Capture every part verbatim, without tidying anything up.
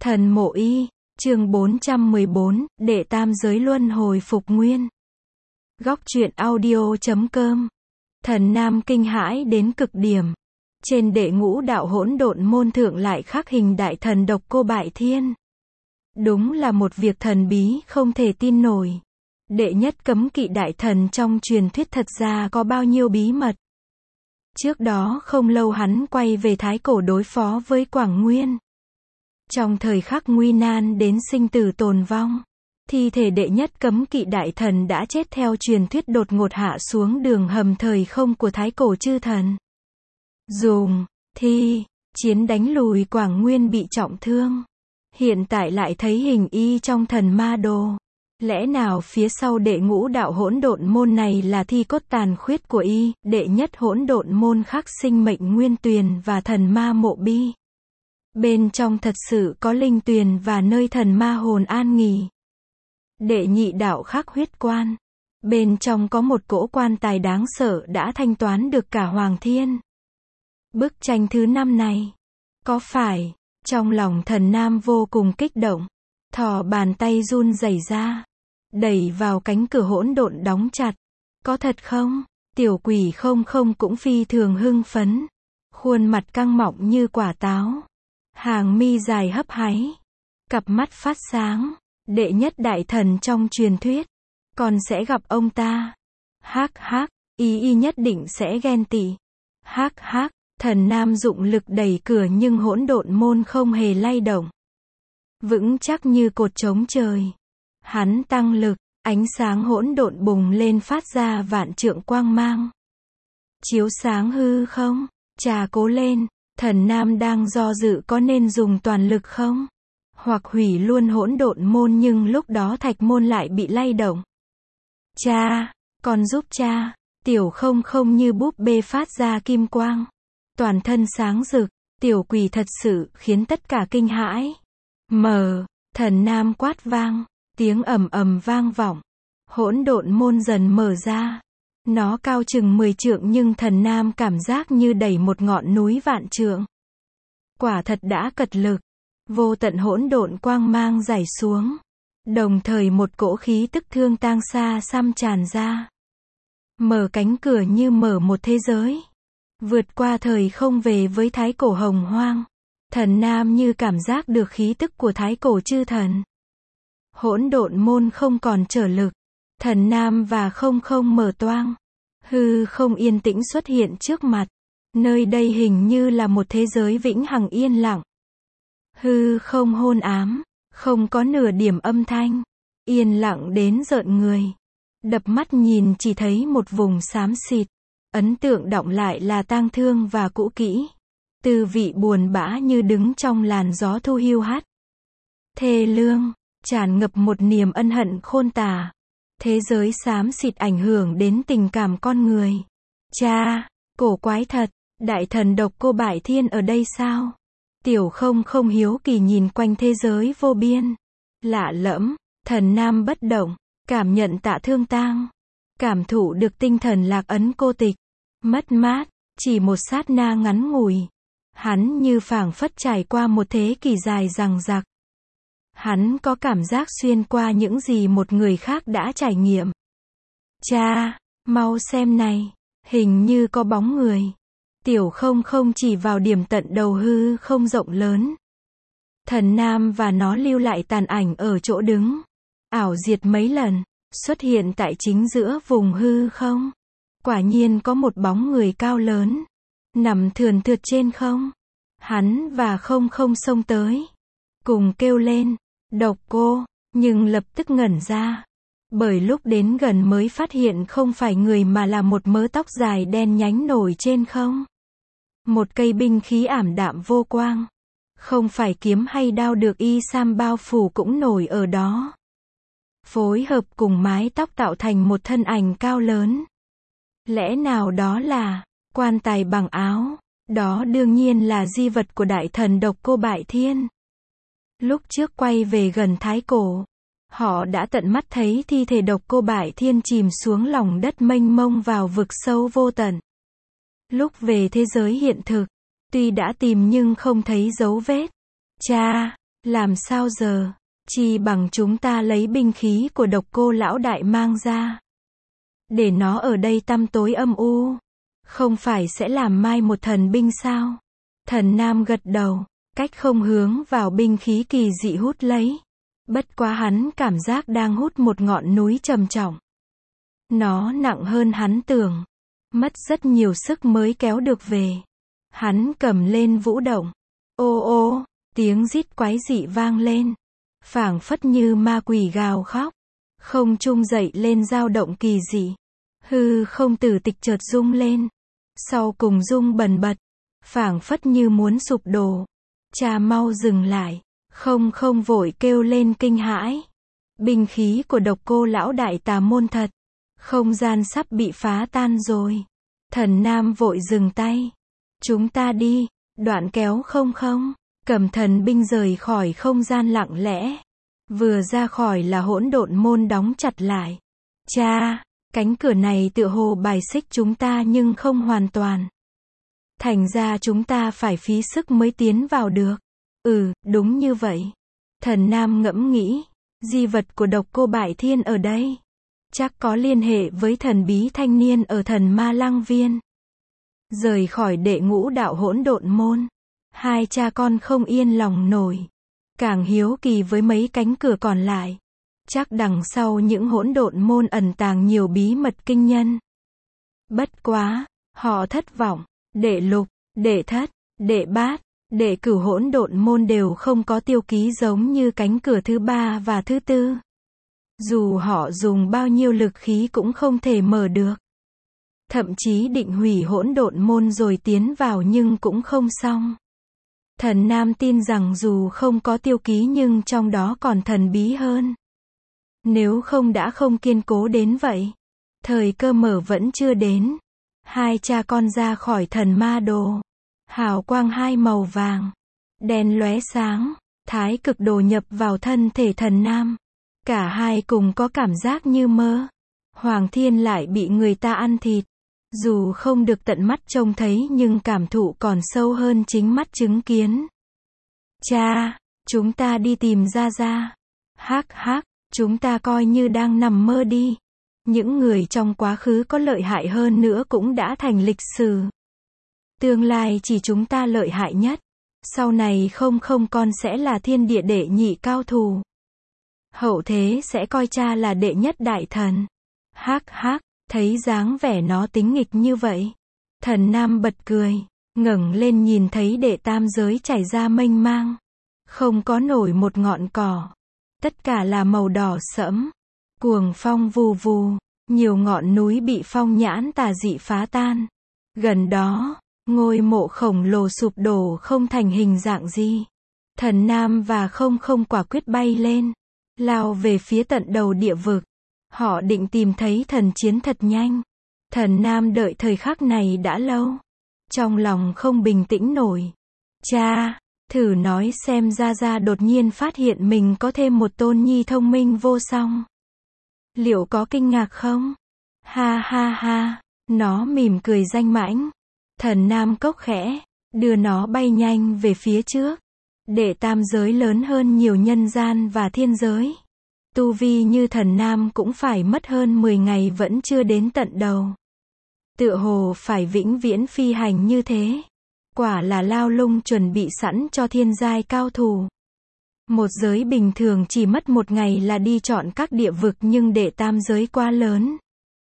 Thần mộ y, chương bốn trăm mười bốn, đệ tam giới luân hồi phục nguyên. Góc truyện audio chấm com. Thần nam kinh hãi đến cực điểm. Trên đệ ngũ đạo hỗn độn môn thượng lại khắc hình đại thần Độc Cô Bại Thiên. Đúng là một việc thần bí không thể tin nổi. Đệ nhất cấm kỵ đại thần trong truyền thuyết thật ra có bao nhiêu bí mật. Trước đó không lâu hắn quay về Thái Cổ đối phó với Quảng Nguyên. Trong thời khắc nguy nan đến sinh tử tồn vong, thi thể đệ nhất cấm kỵ đại thần đã chết theo truyền thuyết đột ngột hạ xuống đường hầm thời không của Thái Cổ chư thần. Dùng thi chiến đánh lùi Quảng Nguyên bị trọng thương. Hiện tại lại thấy hình y trong thần ma đồ. Lẽ nào phía sau đệ ngũ đạo hỗn độn môn này là thi cốt tàn khuyết của y, đệ nhất hỗn độn môn khắc sinh mệnh nguyên tuyền và thần ma mộ bi. Bên trong thật sự có linh tuyền và nơi thần ma hồn an nghỉ. Đệ nhị đạo khắc huyết quan. Bên trong có một cỗ quan tài đáng sợ đã thanh toán được cả Hoàng Thiên. Bức tranh thứ năm này. Có phải, trong lòng thần nam vô cùng kích động. Thò bàn tay run rẩy ra. Đẩy vào cánh cửa hỗn độn đóng chặt. Có thật không? Tiểu quỷ không không cũng phi thường hưng phấn. Khuôn mặt căng mọng như quả táo. Hàng mi dài hấp háy. Cặp mắt phát sáng. Đệ nhất đại thần trong truyền thuyết. Còn sẽ gặp ông ta. Hắc hắc, y y nhất định sẽ ghen tị. Hắc hắc, thần nam dụng lực đẩy cửa nhưng hỗn độn môn không hề lay động. Vững chắc như cột chống trời. Hắn tăng lực, ánh sáng hỗn độn bùng lên phát ra vạn trượng quang mang. Chiếu sáng hư không? Trà cố lên. Thần nam đang do dự có nên dùng toàn lực không? Hoặc hủy luôn hỗn độn môn nhưng lúc đó thạch môn lại bị lay động. Cha, con giúp cha. Tiểu không không như búp bê phát ra kim quang. Toàn thân sáng rực, tiểu quỷ thật sự khiến tất cả kinh hãi. Mờ, thần nam quát vang, tiếng ầm ầm vang vọng. Hỗn độn môn dần mở ra. Nó cao chừng mười trượng nhưng thần nam cảm giác như đẩy một ngọn núi vạn trượng. Quả thật đã cật lực. Vô tận hỗn độn quang mang rải xuống. Đồng thời một cỗ khí tức thương tang xa xăm tràn ra. Mở cánh cửa như mở một thế giới. Vượt qua thời không về với Thái Cổ hồng hoang. Thần nam như cảm giác được khí tức của Thái Cổ chư thần. Hỗn độn môn không còn trở lực. Thần nam và không không mở toang. Hư không yên tĩnh xuất hiện trước mặt. Nơi đây hình như là một thế giới vĩnh hằng yên lặng. Hư không hôn ám. Không có nửa điểm âm thanh. Yên lặng đến rợn người. Đập mắt nhìn chỉ thấy một vùng xám xịt. Ấn tượng đọng lại là tang thương và cũ kỹ. Tư vị buồn bã như đứng trong làn gió thu hiu hắt. Thê lương. Tràn ngập một niềm ân hận khôn tả. Thế giới xám xịt ảnh hưởng đến tình cảm con người. Cha, cổ quái thật, đại thần Độc Cô Bại Thiên ở đây sao? Tiểu không không hiếu kỳ nhìn quanh thế giới vô biên. Lạ lẫm, thần nam bất động, cảm nhận tạ thương tang. Cảm thụ được tinh thần lạc ấn cô tịch. Mất mát, chỉ một sát na ngắn ngủi. Hắn như phảng phất trải qua một thế kỷ dài dằng dặc. Hắn có cảm giác xuyên qua những gì một người khác đã trải nghiệm. Cha, mau xem này, hình như có bóng người. Tiểu không không chỉ vào điểm tận đầu hư không rộng lớn. Thần nam và nó lưu lại tàn ảnh ở chỗ đứng. Ảo diệt mấy lần, xuất hiện tại chính giữa vùng hư không. Quả nhiên có một bóng người cao lớn. Nằm thườn thượt trên không. Hắn và không không xông tới. Cùng kêu lên. Độc cô, nhưng lập tức ngẩn ra. Bởi lúc đến gần mới phát hiện không phải người mà là một mớ tóc dài đen nhánh nổi trên không. Một cây binh khí ảm đạm vô quang. Không phải kiếm hay đao được y sam bao phủ cũng nổi ở đó. Phối hợp cùng mái tóc tạo thành một thân ảnh cao lớn. Lẽ nào đó là quan tài bằng áo. Đó đương nhiên là di vật của đại thần Độc Cô Bại Thiên. Lúc trước quay về gần Thái Cổ, họ đã tận mắt thấy thi thể Độc Cô Bại Thiên chìm xuống lòng đất mênh mông vào vực sâu vô tận. Lúc về thế giới hiện thực, tuy đã tìm nhưng không thấy dấu vết. Cha, Làm sao giờ? Chi bằng chúng ta lấy binh khí của Độc Cô lão đại mang ra. Để nó ở đây tăm tối âm u. Không phải sẽ làm mai một thần binh sao? Thần Nam gật đầu, cách không hướng vào binh khí kỳ dị hút lấy. Bất quá hắn cảm giác đang hút một ngọn núi trầm trọng. Nó nặng hơn hắn tưởng. Mất rất nhiều sức mới kéo được về. Hắn cầm lên vũ động. Ô ô, tiếng rít quái dị vang lên. Phảng phất như ma quỷ gào khóc. Không trung dậy lên dao động kỳ dị. Hư không tử tịch chợt rung lên. Sau cùng rung bần bật. Phảng phất như muốn sụp đổ. Cha mau dừng lại. Không không vội kêu lên kinh hãi. Binh khí của Độc Cô lão đại tà môn thật. Không gian sắp bị phá tan rồi. Thần Nam vội dừng tay. Chúng ta đi. Đoạn kéo không không. Cầm thần binh rời khỏi không gian lặng lẽ. Vừa ra khỏi là hỗn độn môn đóng chặt lại. Cha, cánh cửa này tựa hồ bài xích chúng ta nhưng không hoàn toàn. Thành ra chúng ta phải phí sức mới tiến vào được. Ừ, đúng như vậy. Thần Nam ngẫm nghĩ. Di vật của Độc Cô Bại Thiên ở đây. Chắc có liên hệ với thần bí thanh niên ở Thần Ma Lăng Viên. Rời khỏi đệ ngũ đạo hỗn độn môn. Hai cha con không yên lòng nổi. Càng hiếu kỳ với mấy cánh cửa còn lại. Chắc đằng sau những hỗn độn môn ẩn tàng nhiều bí mật kinh nhân. Bất quá, họ thất vọng. Đệ lục, đệ thất, đệ bát, đệ cửu hỗn độn môn đều không có tiêu ký giống như cánh cửa thứ ba và thứ tư. Dù họ dùng bao nhiêu lực khí cũng không thể mở được. Thậm chí định hủy hỗn độn môn rồi tiến vào nhưng cũng không xong. Thần Nam tin rằng dù không có tiêu ký nhưng trong đó còn thần bí hơn. Nếu không đã không kiên cố đến vậy. Thời cơ mở vẫn chưa đến. Hai cha con ra khỏi thần ma đồ. Hào quang hai màu vàng. Đèn lóe sáng. Thái cực đồ nhập vào thân thể thần Nam. Cả hai cùng có cảm giác như mơ. Hoàng Thiên lại bị người ta ăn thịt. Dù không được tận mắt trông thấy nhưng cảm thụ còn sâu hơn chính mắt chứng kiến. Cha, chúng ta đi tìm Gia Gia. Hắc hắc, chúng ta coi như đang nằm mơ đi. Những người trong quá khứ có lợi hại hơn nữa cũng đã thành lịch sử. Tương lai chỉ chúng ta lợi hại nhất. Sau này không không con sẽ là thiên địa đệ nhị cao thủ. Hậu thế sẽ coi cha là đệ nhất đại thần. Hắc hắc, thấy dáng vẻ nó tính nghịch như vậy. Thần Nam bật cười, ngẩng lên nhìn thấy đệ tam giới chảy ra mênh mang. Không có nổi một ngọn cỏ. Tất cả là màu đỏ sẫm. Cuồng phong vù vù, nhiều ngọn núi bị phong nhãn tà dị phá tan. Gần đó, ngôi mộ khổng lồ sụp đổ không thành hình dạng gì. Thần Nam và không không quả quyết bay lên. Lao về phía tận đầu địa vực. Họ định tìm thấy thần chiến thật nhanh. Thần Nam đợi thời khắc này đã lâu. Trong lòng không bình tĩnh nổi. Cha, thử nói xem Gia Gia đột nhiên phát hiện mình có thêm một tôn nhi thông minh vô song. Liệu có kinh ngạc không? Ha ha ha, nó mỉm cười danh mãnh. Thần Nam cốc khẽ, đưa nó bay nhanh về phía trước. Để tam giới lớn hơn nhiều nhân gian và thiên giới. Tu vi như thần Nam cũng phải mất hơn mười ngày vẫn chưa đến tận đầu. Tựa hồ phải vĩnh viễn phi hành như thế. Quả là lao lung chuẩn bị sẵn cho thiên giai cao thủ. Một giới bình thường chỉ mất một ngày là đi chọn các địa vực nhưng để tam giới quá lớn.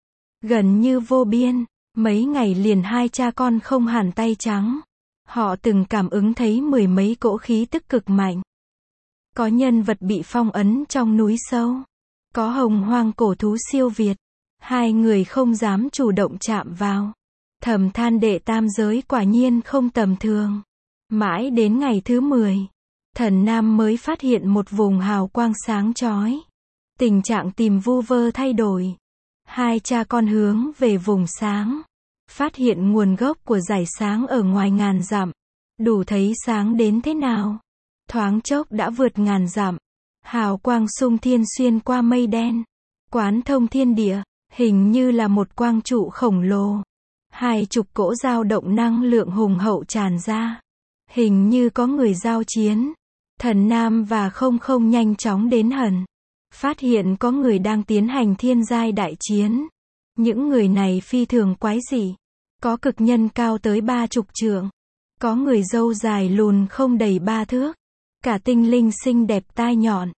Gần như vô biên, mấy ngày liền hai cha con không hàn tay trắng. Họ từng cảm ứng thấy mười mấy cỗ khí tức cực mạnh. Có nhân vật bị phong ấn trong núi sâu. Có hồng hoang cổ thú siêu việt. Hai người không dám chủ động chạm vào. Thầm than đệ tam giới quả nhiên không tầm thường. Mãi đến ngày thứ mười. Thần Nam mới phát hiện một vùng hào quang sáng chói. Tình trạng tìm vu vơ thay đổi. Hai cha con hướng về vùng sáng. Phát hiện nguồn gốc của dải sáng ở ngoài ngàn dặm. Đủ thấy sáng đến thế nào. Thoáng chốc đã vượt ngàn dặm. Hào quang xung thiên xuyên qua mây đen. Quán thông thiên địa. Hình như là một quang trụ khổng lồ. Hai chục cỗ dao động năng lượng hùng hậu tràn ra. Hình như có người giao chiến. Thần Nam và Không Không nhanh chóng đến hần. Phát hiện có người đang tiến hành thiên giai đại chiến. Những người này phi thường quái dị. Có cực nhân cao tới ba chục trượng. Có người râu dài lùn không đầy ba thước. Cả tinh linh xinh đẹp tai nhọn.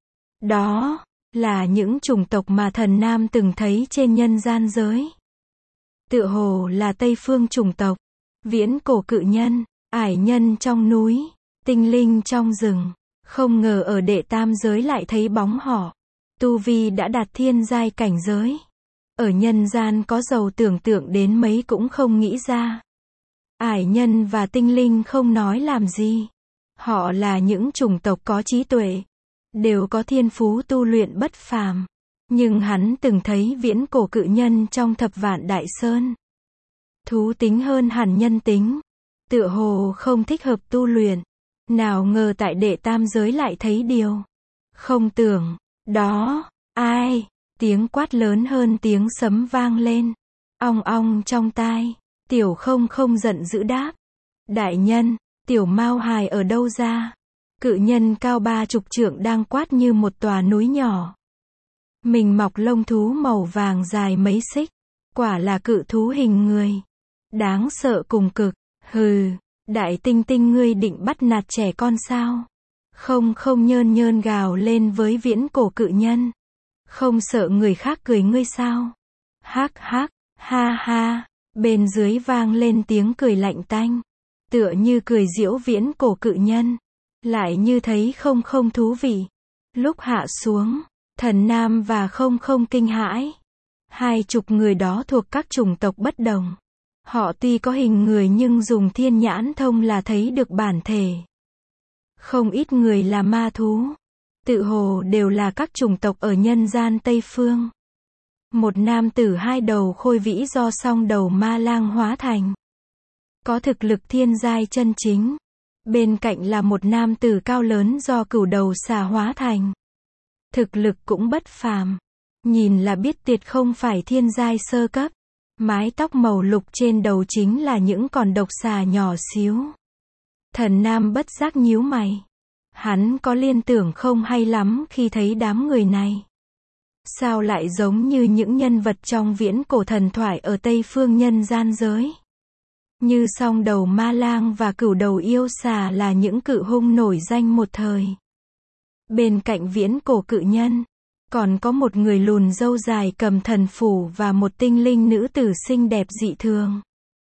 Đó là những chủng tộc mà Thần Nam từng thấy trên nhân gian giới. Tựa hồ là Tây phương chủng tộc. Viễn cổ cự nhân, ải nhân trong núi, tinh linh trong rừng. Không ngờ ở đệ tam giới lại thấy bóng họ. Tu vi đã đạt thiên giai cảnh giới. Ở nhân gian có giàu tưởng tượng đến mấy cũng không nghĩ ra. Ải nhân và tinh linh không nói làm gì. Họ là những chủng tộc có trí tuệ. Đều có thiên phú tu luyện bất phàm. Nhưng hắn từng thấy viễn cổ cự nhân trong thập vạn đại sơn. Thú tính hơn hẳn nhân tính. Tựa hồ không thích hợp tu luyện. Nào ngờ tại đệ tam giới lại thấy điều không tưởng. Đó, ai? Tiếng quát lớn hơn tiếng sấm vang lên. Ong ong trong tai. Tiểu Không Không giận dữ đáp. Đại nhân, tiểu Mao hài ở đâu ra? Cự nhân cao ba chục trượng đang quát như một tòa núi nhỏ. Mình mọc lông thú màu vàng dài mấy xích. Quả là cự thú hình người. Đáng sợ cùng cực. Hừ, đại tinh tinh ngươi định bắt nạt trẻ con sao? Không Không nhơn nhơn gào lên với viễn cổ cự nhân. Không sợ người khác cười ngươi sao? Hắc hắc, ha ha. Bên dưới vang lên tiếng cười lạnh tanh. Tựa như cười giễu viễn cổ cự nhân. Lại như thấy Không Không thú vị. Lúc hạ xuống, Thần Nam và Không Không kinh hãi. Hai chục người đó thuộc các chủng tộc bất đồng. Họ tuy có hình người nhưng dùng thiên nhãn thông là thấy được bản thể. Không ít người là ma thú. Tự hồ đều là các chủng tộc ở nhân gian Tây Phương. Một nam tử hai đầu khôi vĩ do song đầu ma lang hóa thành. Có thực lực thiên giai chân chính. Bên cạnh là một nam tử cao lớn do cửu đầu xà hóa thành. Thực lực cũng bất phàm. Nhìn là biết tuyệt không phải thiên giai sơ cấp. Mái tóc màu lục trên đầu chính là những con độc xà nhỏ xíu. Thần Nam bất giác nhíu mày. Hắn có liên tưởng không hay lắm khi thấy đám người này. Sao lại giống như những nhân vật trong viễn cổ thần thoại ở Tây Phương nhân gian giới? Như song đầu ma lang và cửu đầu yêu xà là những cự hung nổi danh một thời. Bên cạnh viễn cổ cự nhân, còn có một người lùn râu dài cầm thần phủ và một tinh linh nữ tử xinh đẹp dị thường.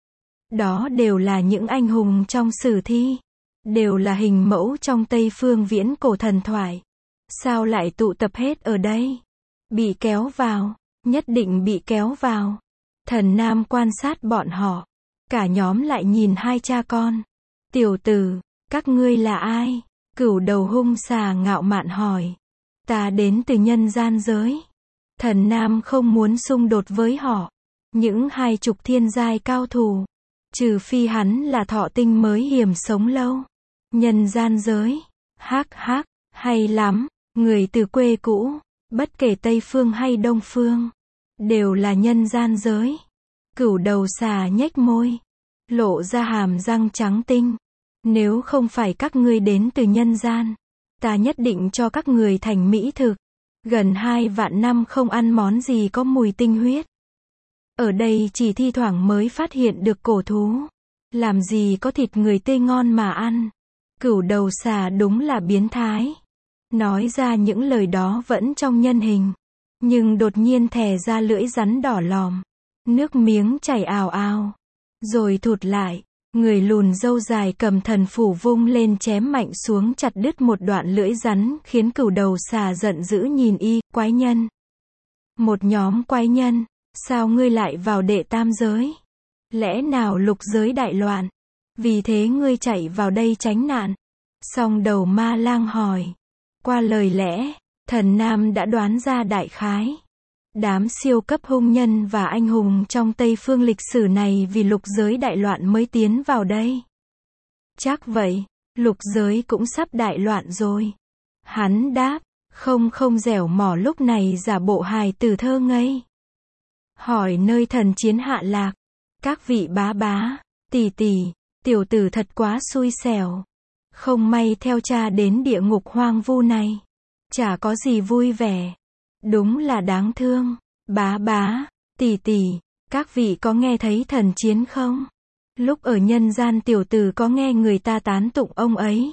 Đó đều là những anh hùng trong sử thi. Đều là hình mẫu trong Tây Phương viễn cổ thần thoại. Sao lại tụ tập hết ở đây? Bị kéo vào, nhất định bị kéo vào. Thần Nam quan sát bọn họ. Cả nhóm lại nhìn hai cha con. Tiểu tử, các ngươi là ai? Cửu đầu hung xà ngạo mạn hỏi. Ta đến từ nhân gian giới. Thần Nam không muốn xung đột với họ. Những hai chục thiên giai cao thủ. Trừ phi hắn là thọ tinh mới hiểm sống lâu. Nhân gian giới. Hắc hắc, hay lắm. Người từ quê cũ. Bất kể Tây Phương hay Đông Phương. Đều là nhân gian giới. Cửu đầu xà nhếch môi. Lộ ra hàm răng trắng tinh. Nếu không phải các ngươi đến từ nhân gian. Ta nhất định cho các người thành mỹ thực. Gần hai vạn năm không ăn món gì có mùi tinh huyết. Ở đây chỉ thi thoảng mới phát hiện được cổ thú. Làm gì có thịt người tươi ngon mà ăn. Cửu đầu xà đúng là biến thái. Nói ra những lời đó vẫn trong nhân hình. Nhưng đột nhiên thè ra lưỡi rắn đỏ lòm. Nước miếng chảy ào ào. Rồi thụt lại. Người lùn râu dài cầm thần phủ vung lên chém mạnh xuống chặt đứt một đoạn lưỡi rắn khiến cửu đầu xà giận dữ nhìn y, quái nhân. Một nhóm quái nhân, sao ngươi lại vào đệ tam giới? Lẽ nào lục giới đại loạn? Vì thế ngươi chạy vào đây tránh nạn? Song đầu ma lang hỏi. Qua lời lẽ, Thần Nam đã đoán ra đại khái. Đám siêu cấp hung nhân và anh hùng trong Tây Phương lịch sử này vì lục giới đại loạn mới tiến vào đây. Chắc vậy, lục giới cũng sắp đại loạn rồi. Hắn đáp, không không dẻo mỏ lúc này giả bộ hài tử thơ ngây. Hỏi nơi thần chiến hạ lạc. Các vị bá bá, tỷ tỷ, tiểu tử thật quá xui xẻo. Không may theo cha đến địa ngục hoang vu này. Chả có gì vui vẻ. Đúng là đáng thương. Bá bá, tỷ tỷ, các vị có nghe thấy thần chiến không? Lúc ở nhân gian tiểu tử có nghe người ta tán tụng ông ấy.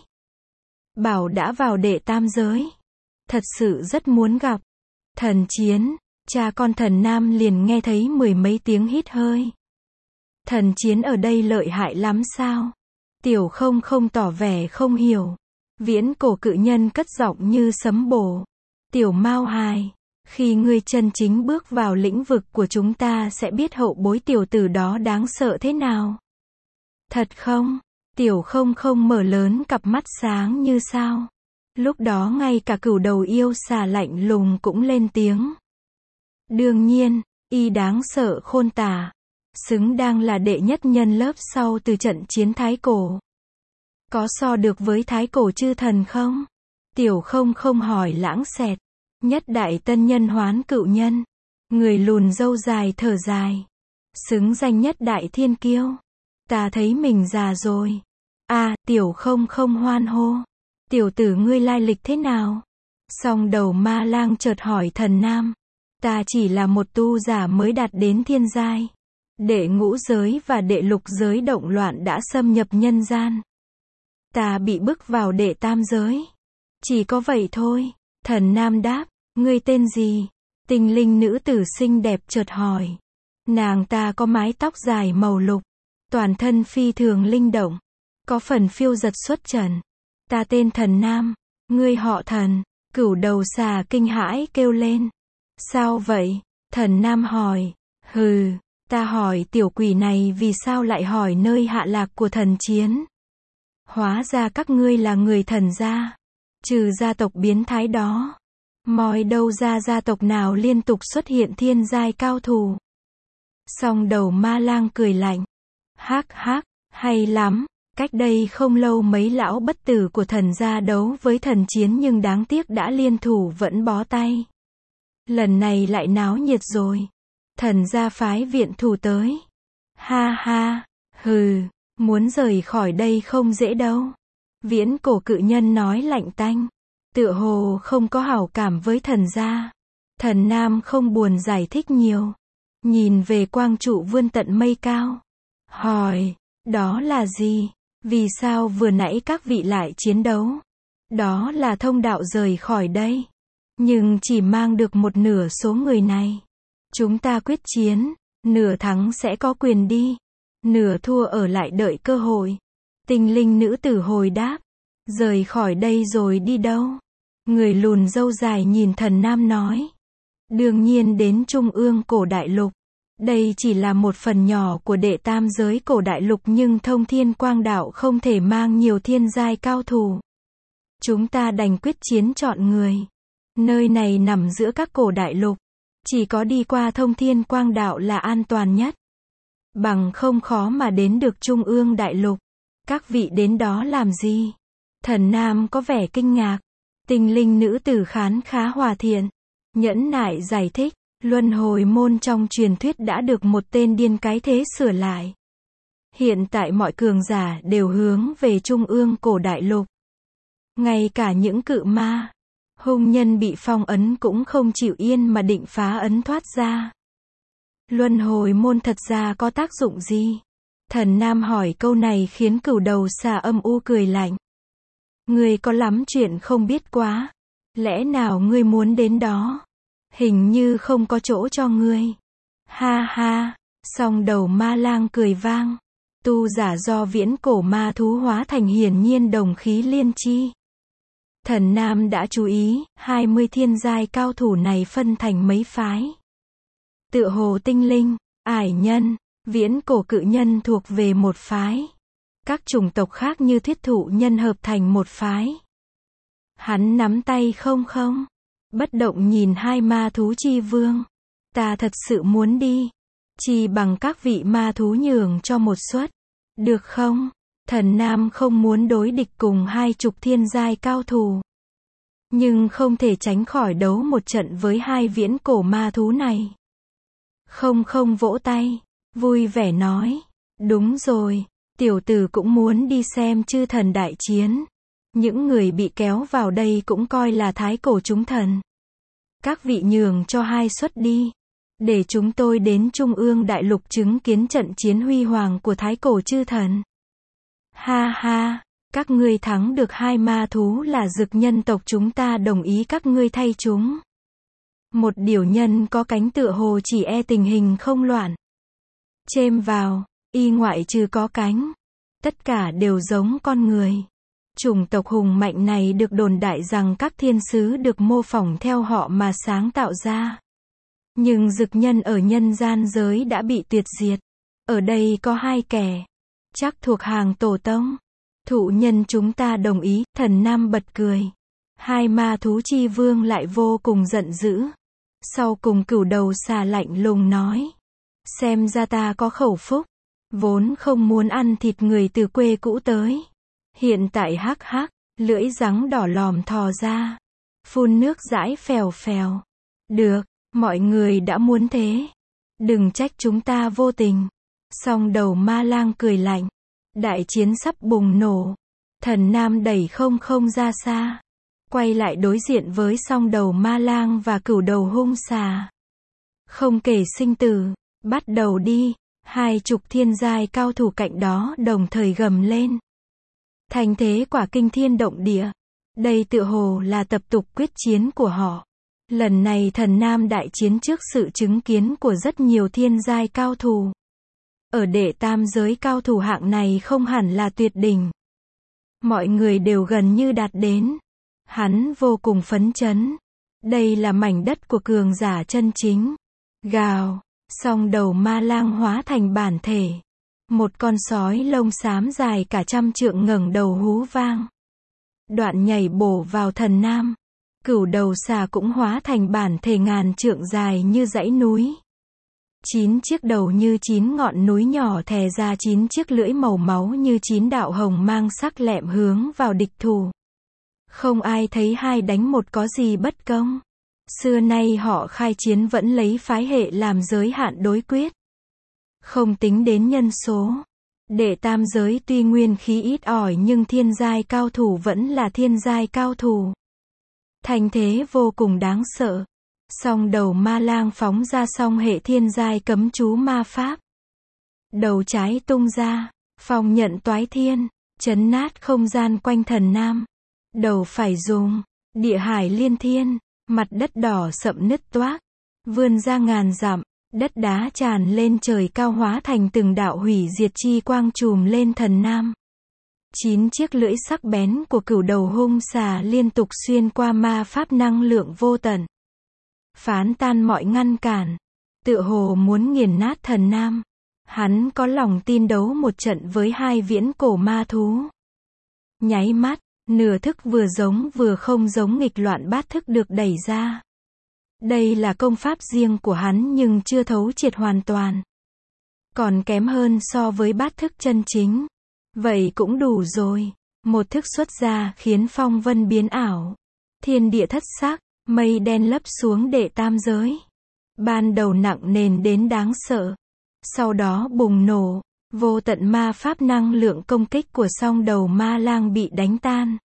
Bảo đã vào đệ tam giới. Thật sự rất muốn gặp. Thần chiến, cha con Thần Nam liền nghe thấy mười mấy tiếng hít hơi. Thần chiến ở đây lợi hại lắm sao? Tiểu không không tỏ vẻ không hiểu. Viễn cổ cự nhân cất giọng như sấm bổ. Tiểu Mao hài, khi ngươi chân chính bước vào lĩnh vực của chúng ta sẽ biết hậu bối tiểu tử đó đáng sợ thế nào. Thật không? Tiểu không không mở lớn cặp mắt sáng như sao. Lúc đó ngay cả cửu đầu yêu xà lạnh lùng cũng lên tiếng. Đương nhiên, y đáng sợ khôn tả. Xứng đang là đệ nhất nhân lớp sau từ trận chiến Thái Cổ. Có so được với Thái Cổ chư thần không? Tiểu không không hỏi lãng xẹt. Nhất đại tân nhân hoán cựu nhân. Người lùn râu dài thở dài. Xứng danh nhất đại thiên kiêu. Ta thấy mình già rồi. À, tiểu không không hoan hô. Tiểu tử ngươi lai lịch thế nào? Song đầu ma lang chợt hỏi Thần Nam. Ta chỉ là một tu giả mới đạt đến thiên giai. Đệ ngũ giới và đệ lục giới động loạn đã xâm nhập nhân gian. Ta bị bức vào đệ tam giới. Chỉ có vậy thôi. Thần Nam đáp. Ngươi tên gì? Tinh linh nữ tử xinh đẹp chợt hỏi. Nàng ta có mái tóc dài màu lục. Toàn thân phi thường linh động. Có phần phiêu giật xuất trần. Ta tên Thần Nam. Ngươi họ Thần. Cửu đầu xà kinh hãi kêu lên. Sao vậy? Thần Nam hỏi. Hừ, ta hỏi tiểu quỷ này vì sao lại hỏi nơi hạ lạc của thần chiến. Hóa ra các ngươi là người thần gia. Trừ gia tộc biến thái đó. Moi đâu ra gia tộc nào liên tục xuất hiện thiên giai cao thủ. Song đầu ma lang cười lạnh. Hắc hắc, hay lắm. Cách đây không lâu mấy lão bất tử của thần gia đấu với thần chiến nhưng đáng tiếc đã liên thủ vẫn bó tay. Lần này lại náo nhiệt rồi. Thần gia phái viện thủ tới. Ha ha, hừ, muốn rời khỏi đây không dễ đâu. Viễn cổ cự nhân nói lạnh tanh. Tựa hồ không có hảo cảm với thần gia. Thần Nam không buồn giải thích nhiều. Nhìn về quang trụ vươn tận mây cao. Hỏi, đó là gì? Vì sao vừa nãy các vị lại chiến đấu? Đó là thông đạo rời khỏi đây. Nhưng chỉ mang được một nửa số người này. Chúng ta quyết chiến, nửa thắng sẽ có quyền đi. Nửa thua ở lại đợi cơ hội. Tinh linh nữ tử hồi đáp. Rời khỏi đây rồi đi đâu? Người lùn râu dài nhìn Thần Nam nói. Đương nhiên đến Trung ương cổ đại lục. Đây chỉ là một phần nhỏ của đệ tam giới cổ đại lục nhưng thông thiên quang đạo không thể mang nhiều thiên giai cao thủ. Chúng ta đành quyết chiến chọn người. Nơi này nằm giữa các cổ đại lục. Chỉ có đi qua thông thiên quang đạo là an toàn nhất. Bằng không khó mà đến được Trung ương đại lục. Các vị đến đó làm gì? Thần Nam có vẻ kinh ngạc. Tinh linh nữ tử khán khá hòa thiện. Nhẫn nại giải thích. Luân hồi môn trong truyền thuyết đã được một tên điên cái thế sửa lại. Hiện tại mọi cường giả đều hướng về Trung ương cổ đại lục. Ngay cả những cự ma, hung nhân bị phong ấn cũng không chịu yên mà định phá ấn thoát ra. Luân hồi môn thật ra có tác dụng gì? Thần Nam hỏi câu này khiến cửu đầu xà âm u cười lạnh. Ngươi có lắm chuyện không biết quá. Lẽ nào ngươi muốn đến đó? Hình như không có chỗ cho ngươi. Ha ha, song đầu ma lang cười vang. Tu giả do viễn cổ ma thú hóa thành hiển nhiên đồng khí liên chi. Thần Nam đã chú ý, hai mươi thiên giai cao thủ này phân thành mấy phái. Tựa hồ tinh linh, ải nhân, viễn cổ cự nhân thuộc về một phái. Các chủng tộc khác như thuyết thụ nhân hợp thành một phái. Hắn nắm tay không không. Bất động nhìn hai ma thú chi vương. Ta thật sự muốn đi. Chi bằng các vị ma thú nhường cho một suất. Được không? Thần Nam không muốn đối địch cùng hai chục thiên giai cao thủ. Nhưng không thể tránh khỏi đấu một trận với hai viễn cổ ma thú này. Không không vỗ tay. Vui vẻ nói. Đúng rồi. Tiểu tử cũng muốn đi xem chư thần đại chiến. Những người bị kéo vào đây cũng coi là thái cổ chúng thần. Các vị nhường cho hai suất đi. Để chúng tôi đến Trung ương Đại Lục chứng kiến trận chiến huy hoàng của thái cổ chư thần. Ha ha, các ngươi thắng được hai ma thú là dực nhân tộc, chúng ta đồng ý các ngươi thay chúng. Một điểu nhân có cánh tựa hồ chỉ e tình hình không loạn. Chêm vào, y ngoại trừ có cánh. Tất cả đều giống con người. Chủng tộc hùng mạnh này được đồn đại rằng các thiên sứ được mô phỏng theo họ mà sáng tạo ra. Nhưng dực nhân ở nhân gian giới đã bị tuyệt diệt. Ở đây có hai kẻ. Chắc thuộc hàng tổ tông. Thụ nhân chúng ta đồng ý, thần nam bật cười. Hai ma thú chi vương lại vô cùng giận dữ. Sau cùng cửu đầu xà lạnh lùng nói. Xem ra ta có khẩu phúc. Vốn không muốn ăn thịt người từ quê cũ tới. Hiện tại hắc hắc, lưỡi rắn đỏ lòm thò ra. Phun nước dãi phèo phèo. Được, mọi người đã muốn thế. Đừng trách chúng ta vô tình. Song đầu ma lang cười lạnh. Đại chiến sắp bùng nổ. Thần nam đẩy không không ra xa. Quay lại đối diện với song đầu ma lang và cửu đầu hung xà. Không kể sinh tử, bắt đầu đi. Hai chục thiên giai cao thủ cạnh đó đồng thời gầm lên. Thành thế quả kinh thiên động địa. Đây tựa hồ là tập tục quyết chiến của họ. Lần này thần nam đại chiến trước sự chứng kiến của rất nhiều thiên giai cao thủ. Ở đệ tam giới cao thủ hạng này không hẳn là tuyệt đỉnh. Mọi người đều gần như đạt đến. Hắn vô cùng phấn chấn. Đây là mảnh đất của cường giả chân chính. Gào, song đầu ma lang hóa thành bản thể. Một con sói lông xám dài cả trăm trượng ngẩng đầu hú vang. Đoạn nhảy bổ vào thần nam. Cửu đầu xà cũng hóa thành bản thể ngàn trượng dài như dãy núi. Chín chiếc đầu như chín ngọn núi nhỏ thè ra, chín chiếc lưỡi màu máu như chín đạo hồng mang sắc lẹm hướng vào địch thủ. Không ai thấy hai đánh một có gì bất công. Xưa nay họ khai chiến vẫn lấy phái hệ làm giới hạn đối quyết. Không tính đến nhân số. Đệ tam giới tuy nguyên khí ít ỏi nhưng thiên giai cao thủ vẫn là thiên giai cao thủ. Thành thế vô cùng đáng sợ. Song đầu ma lang phóng ra song hệ thiên giai cấm chú ma pháp. Đầu trái tung ra, phong nhận toái thiên, chấn nát không gian quanh thần nam. Đầu phải dùng, địa hải liên thiên, mặt đất đỏ sậm nứt toác, vươn ra ngàn dặm, đất đá tràn lên trời cao hóa thành từng đạo hủy diệt chi quang trùm lên thần nam. Chín chiếc lưỡi sắc bén của cửu đầu hung xà liên tục xuyên qua ma pháp năng lượng vô tận. Phán tan mọi ngăn cản. Tựa hồ muốn nghiền nát thần nam. Hắn có lòng tin đấu một trận với hai viễn cổ ma thú. Nháy mắt, nửa thức vừa giống vừa không giống nghịch loạn bát thức được đẩy ra. Đây là công pháp riêng của hắn nhưng chưa thấu triệt hoàn toàn. Còn kém hơn so với bát thức chân chính. Vậy cũng đủ rồi. Một thức xuất ra khiến phong vân biến ảo. Thiên địa thất sắc, mây đen lấp xuống đệ tam giới. Ban đầu nặng nề đến đáng sợ. Sau đó bùng nổ. Vô tận ma pháp năng lượng công kích của song đầu ma lang bị đánh tan.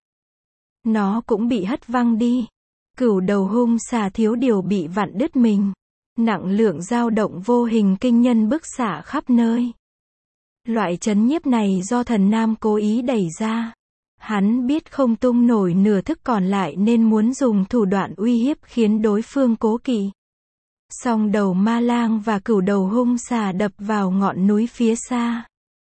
Nó cũng bị hất văng đi. Cửu đầu hung xà thiếu điều bị vặn đứt mình. Nặng lượng dao động vô hình kinh nhân bức xạ khắp nơi. Loại chấn nhiếp này do thần nam cố ý đẩy ra. Hắn biết không tung nổi nửa thức còn lại nên muốn dùng thủ đoạn uy hiếp khiến đối phương cố kỵ. Song đầu ma lang và cửu đầu hung xà đập vào ngọn núi phía xa.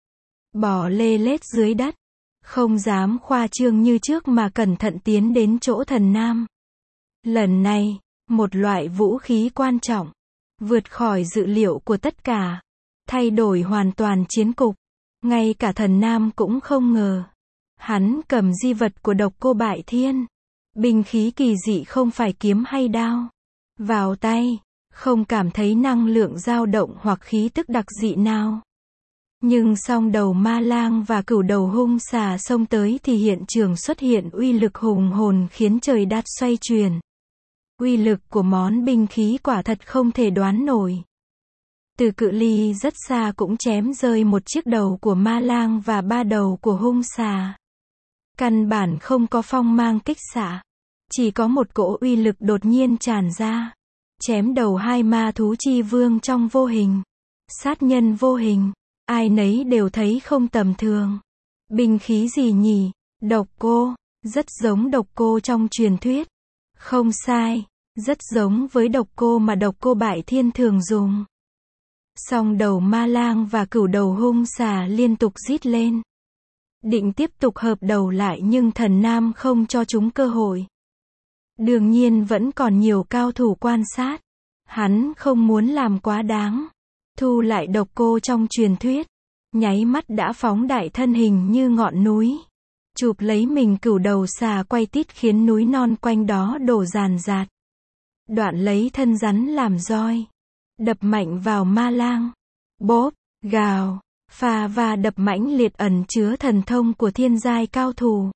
Bò lê lết dưới đất. Không dám khoa trương như trước mà cẩn thận tiến đến chỗ thần nam. Lần này, một loại vũ khí quan trọng. Vượt khỏi dự liệu của tất cả. Thay đổi hoàn toàn chiến cục. Ngay cả thần nam cũng không ngờ. Hắn cầm di vật của độc cô bại thiên. Binh khí kỳ dị không phải kiếm hay đao. Vào tay, không cảm thấy năng lượng dao động hoặc khí tức đặc dị nào. Nhưng song đầu ma lang và cửu đầu hung xà xông tới thì hiện trường xuất hiện uy lực hùng hồn khiến trời đất xoay chuyển. Uy lực của món binh khí quả thật không thể đoán nổi. Từ cự ly rất xa cũng chém rơi một chiếc đầu của ma lang và ba đầu của hung xà. Căn bản không có phong mang kích xạ. Chỉ có một cỗ uy lực đột nhiên tràn ra. Chém đầu hai ma thú chi vương trong vô hình. Sát nhân vô hình. Ai nấy đều thấy không tầm thường. Binh khí gì nhỉ? Độc cô. Rất giống độc cô trong truyền thuyết. Không sai. Rất giống với độc cô mà độc cô Bại Thiên thường dùng. Song đầu ma lang và cửu đầu hung xà liên tục rít lên. Định tiếp tục hợp đầu lại nhưng Thần Nam không cho chúng cơ hội. Đương nhiên vẫn còn nhiều cao thủ quan sát. Hắn không muốn làm quá đáng. Thu lại độc cô trong truyền thuyết. Nháy mắt đã phóng đại thân hình như ngọn núi. Chụp lấy mình cửu đầu xà quay tít khiến núi non quanh đó đổ ràn rạt. Đoạn lấy thân rắn làm roi. Đập mạnh vào ma lang. Bốp, gào, pha và đập mãnh liệt ẩn chứa thần thông của thiên giai cao thủ.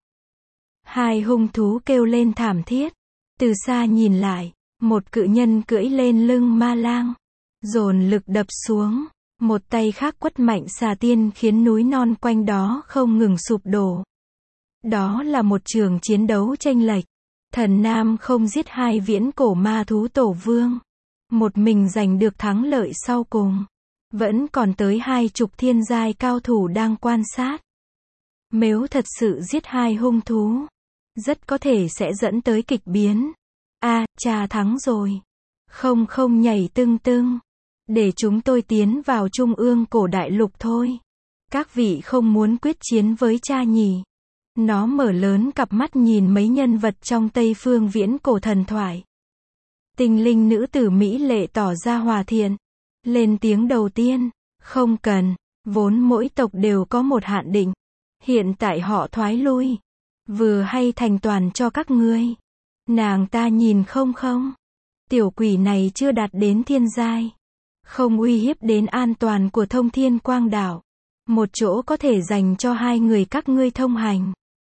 Hai hung thú kêu lên thảm thiết. Từ xa nhìn lại, một cự nhân cưỡi lên lưng ma lang. Dồn lực đập xuống. Một tay khác quất mạnh xà tiên khiến núi non quanh đó không ngừng sụp đổ. Đó là một trường chiến đấu chênh lệch. Thần Nam không giết hai viễn cổ ma thú tổ vương. Một mình giành được thắng lợi sau cùng. Vẫn còn tới hai chục thiên giai cao thủ đang quan sát. Nếu thật sự giết hai hung thú, rất có thể sẽ dẫn tới kịch biến. A, à, cha thắng rồi. Không không nhảy tưng tưng. Để chúng tôi tiến vào trung ương cổ đại lục thôi. Các vị không muốn quyết chiến với cha nhỉ? Nó mở lớn cặp mắt nhìn mấy nhân vật trong Tây Phương viễn cổ thần thoại. Tinh linh nữ tử mỹ lệ tỏ ra hòa thiện. Lên tiếng đầu tiên. Không cần. Vốn mỗi tộc đều có một hạn định. Hiện tại họ thoái lui. Vừa hay thành toàn cho các ngươi. Nàng ta nhìn không không. Tiểu quỷ này chưa đạt đến thiên giai. Không uy hiếp đến an toàn của Thông Thiên Quang Đảo. Một chỗ có thể dành cho hai người các ngươi thông hành.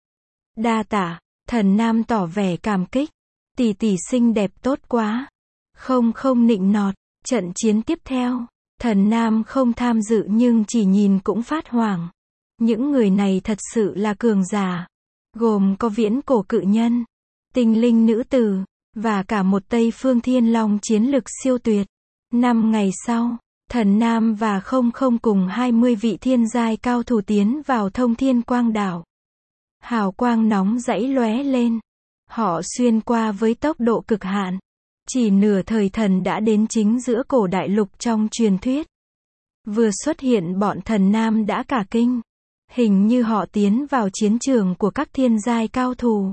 Đa tạ. Thần Nam tỏ vẻ cảm kích. Tỷ tỷ xinh đẹp tốt quá. Không không nịnh nọt. Trận chiến tiếp theo. Thần Nam không tham dự nhưng chỉ nhìn cũng phát hoảng. Những người này thật sự là cường giả. Gồm có viễn cổ cự nhân, tinh linh nữ tử, và cả một Tây Phương Thiên Long chiến lực siêu tuyệt. Năm ngày sau, Thần Nam và Không Không cùng hai mươi vị thiên giai cao thủ tiến vào Thông Thiên Quang Đảo. Hào quang nóng rẫy lóe lên. Họ xuyên qua với tốc độ cực hạn. Chỉ nửa thời thần đã đến chính giữa cổ đại lục trong truyền thuyết. Vừa xuất hiện bọn Thần Nam đã cả kinh. Hình như họ tiến vào chiến trường của các thiên giai cao thủ.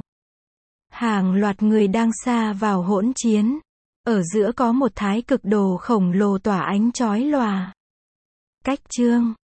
Hàng loạt người đang sa vào hỗn chiến. Ở giữa có một thái cực đồ khổng lồ tỏa ánh chói lòa. Cách chương